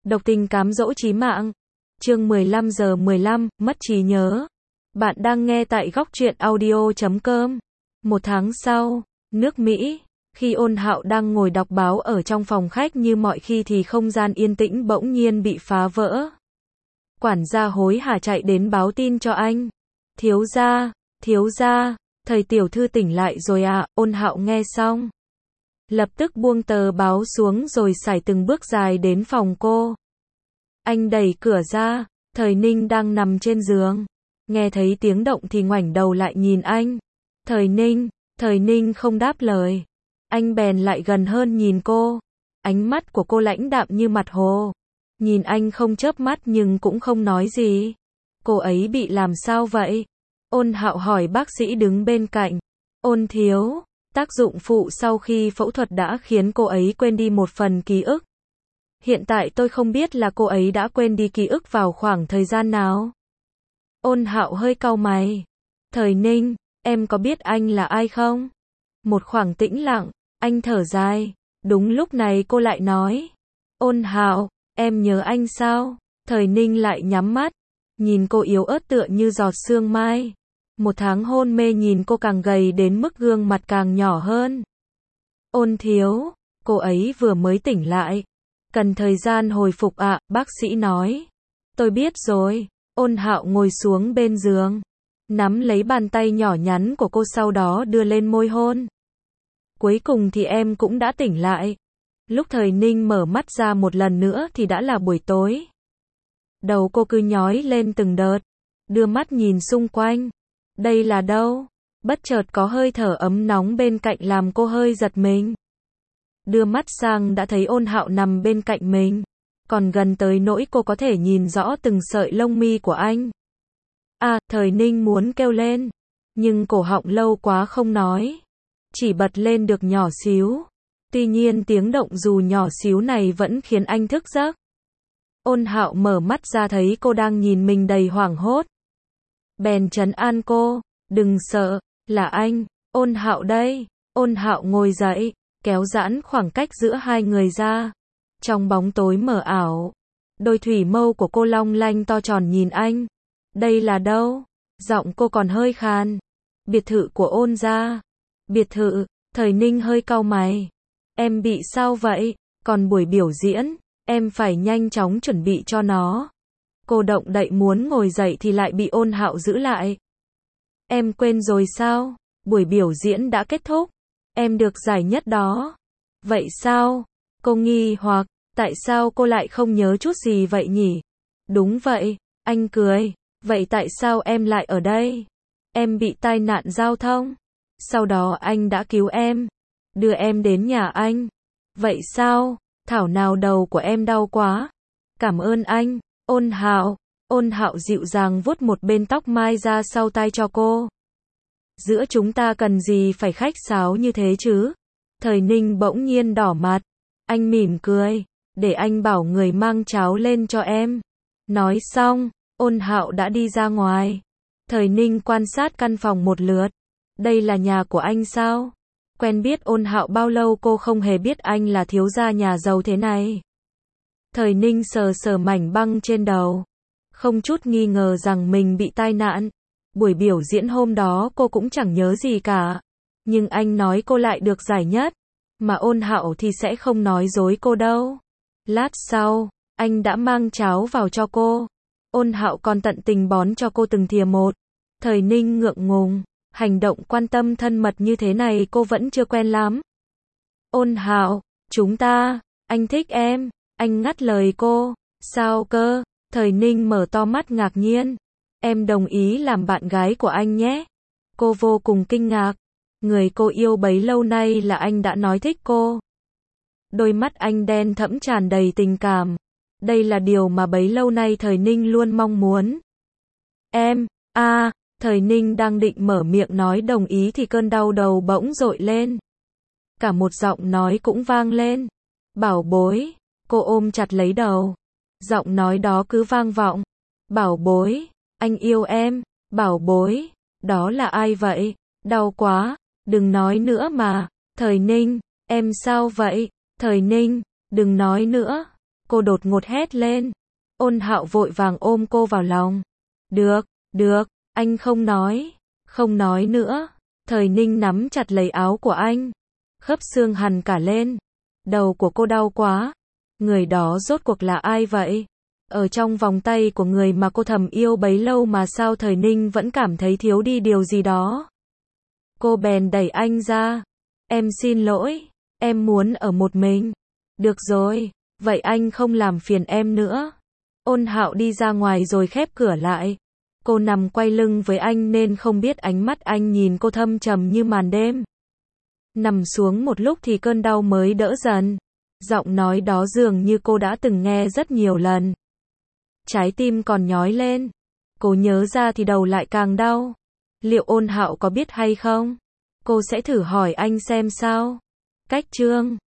Độc tình cám dỗ chí mạng. Chương 15:15, mất trí nhớ. Bạn đang nghe tại góc truyện audio.com. Một tháng sau, nước Mỹ, khi Ôn Hạo đang ngồi đọc báo ở trong phòng khách như mọi khi thì không gian yên tĩnh bỗng nhiên bị phá vỡ. Quản gia hối hả chạy đến báo tin cho anh. Thiếu gia, thầy tiểu thư tỉnh lại rồi à? Ôn Hạo nghe xong, lập tức buông tờ báo xuống rồi sải từng bước dài đến phòng cô. Anh đẩy cửa ra, Thời Ninh đang nằm trên giường. Nghe thấy tiếng động thì ngoảnh đầu lại nhìn anh. Thời Ninh không đáp lời. Anh bèn lại gần hơn nhìn cô. Ánh mắt của cô lãnh đạm như mặt hồ. Nhìn anh không chớp mắt nhưng cũng không nói gì. Cô ấy bị làm sao vậy? Ôn Hạo hỏi bác sĩ đứng bên cạnh. Ôn thiếu, tác dụng phụ sau khi phẫu thuật đã khiến cô ấy quên đi một phần ký ức. Hiện tại tôi không biết là cô ấy đã quên đi ký ức vào khoảng thời gian nào. Ôn Hạo hơi cau mày. Thời Ninh, em có biết anh là ai không? Một khoảng tĩnh lặng, anh thở dài. Đúng lúc này cô lại nói. Ôn Hạo, em nhớ anh sao? Thời Ninh lại nhắm mắt, nhìn cô yếu ớt tựa như giọt sương mai. Một tháng hôn mê nhìn cô càng gầy đến mức gương mặt càng nhỏ hơn. Ôn thiếu, cô ấy vừa mới tỉnh lại. Cần thời gian hồi phục ạ, bác sĩ nói. Tôi biết rồi. Ôn Hạo ngồi xuống bên giường, nắm lấy bàn tay nhỏ nhắn của cô sau đó đưa lên môi hôn. Cuối cùng thì em cũng đã tỉnh lại. Lúc Thời Ninh mở mắt ra một lần nữa thì đã là buổi tối. Đầu cô cứ nhói lên từng đợt, đưa mắt nhìn xung quanh. Đây là đâu? Bất chợt có hơi thở ấm nóng bên cạnh làm cô hơi giật mình. Đưa mắt sang đã thấy Ôn Hạo nằm bên cạnh mình, còn gần tới nỗi cô có thể nhìn rõ từng sợi lông mi của anh. Thời Ninh muốn kêu lên, nhưng cổ họng lâu quá không nói, chỉ bật lên được nhỏ xíu. Tuy nhiên tiếng động dù nhỏ xíu này vẫn khiến anh thức giấc. Ôn Hạo mở mắt ra thấy cô đang nhìn mình đầy hoảng hốt. Bèn trấn an cô, đừng sợ, là anh, Ôn Hạo đây. Ôn Hạo ngồi dậy, kéo giãn khoảng cách giữa hai người ra. Trong bóng tối mờ ảo, đôi thủy mâu của cô long lanh to tròn nhìn anh. Đây là đâu? Giọng cô còn hơi khàn. Biệt thự của Ôn gia. Biệt thự, Thời Ninh hơi cau mày. Em bị sao vậy? Còn buổi biểu diễn, em phải nhanh chóng chuẩn bị cho nó. Cô động đậy muốn ngồi dậy thì lại bị Ôn Hạo giữ lại. Em quên rồi sao? Buổi biểu diễn đã kết thúc. Em được giải nhất đó. Vậy sao? Cô nghi hoặc, tại sao cô lại không nhớ chút gì vậy nhỉ? Đúng vậy, anh cười. Vậy tại sao em lại ở đây? Em bị tai nạn giao thông. Sau đó anh đã cứu em, đưa em đến nhà anh. Vậy sao? Thảo nào đầu của em đau quá. Cảm ơn anh, Ôn Hạo. Ôn Hạo dịu dàng vuốt một bên tóc mai ra sau tai cho cô. Giữa chúng ta cần gì phải khách sáo như thế chứ? Thời Ninh bỗng nhiên đỏ mặt. Anh mỉm cười, để anh bảo người mang cháo lên cho em. Nói xong, Ôn Hạo đã đi ra ngoài. Thời Ninh quan sát căn phòng một lượt. Đây là nhà của anh sao? Quen biết Ôn Hạo bao lâu cô không hề biết anh là thiếu gia nhà giàu thế này. Thời Ninh sờ sờ mảnh băng trên đầu, không chút nghi ngờ rằng mình bị tai nạn. Buổi biểu diễn hôm đó cô cũng chẳng nhớ gì cả. Nhưng anh nói cô lại được giải nhất. Mà Ôn Hạo thì sẽ không nói dối cô đâu. Lát sau, anh đã mang cháo vào cho cô. Ôn Hạo còn tận tình bón cho cô từng thìa một. Thời Ninh ngượng ngùng. Hành động quan tâm thân mật như thế này cô vẫn chưa quen lắm. Ôn Hạo, anh thích em. Anh ngắt lời cô. Sao cơ? Thời Ninh mở to mắt ngạc nhiên. Em đồng ý làm bạn gái của anh nhé. Cô vô cùng kinh ngạc. Người cô yêu bấy lâu nay là anh đã nói thích cô. Đôi mắt anh đen thẫm tràn đầy tình cảm. Đây là điều mà bấy lâu nay Thời Ninh luôn mong muốn. Thời Ninh đang định mở miệng nói đồng ý thì cơn đau đầu bỗng dội lên. Cả một giọng nói cũng vang lên. Bảo bối. Cô ôm chặt lấy đầu. Giọng nói đó cứ vang vọng. Bảo bối, anh yêu em. Bảo bối, đó là ai vậy? Đau quá, đừng nói nữa mà. Thời Ninh, em sao vậy? Thời Ninh, đừng nói nữa. Cô đột ngột hét lên. Ôn Hạo vội vàng ôm cô vào lòng. Được, anh không nói nữa. Thời Ninh nắm chặt lấy áo của anh. Khớp xương hằn cả lên. Đầu của cô đau quá. Người đó rốt cuộc là ai vậy? Ở trong vòng tay của người mà cô thầm yêu bấy lâu mà sao Thời Ninh vẫn cảm thấy thiếu đi điều gì đó. Cô bèn đẩy anh ra. Em xin lỗi, em muốn ở một mình. Được rồi, vậy anh không làm phiền em nữa. Ôn Hạo đi ra ngoài rồi khép cửa lại. Cô nằm quay lưng với anh nên không biết ánh mắt anh nhìn cô thâm trầm như màn đêm. Nằm xuống một lúc thì cơn đau mới đỡ dần. Giọng nói đó dường như cô đã từng nghe rất nhiều lần. Trái tim còn nhói lên. Cô nhớ ra thì đầu lại càng đau. Liệu Ôn Hạo có biết hay không? Cô sẽ thử hỏi anh xem sao. Cách chương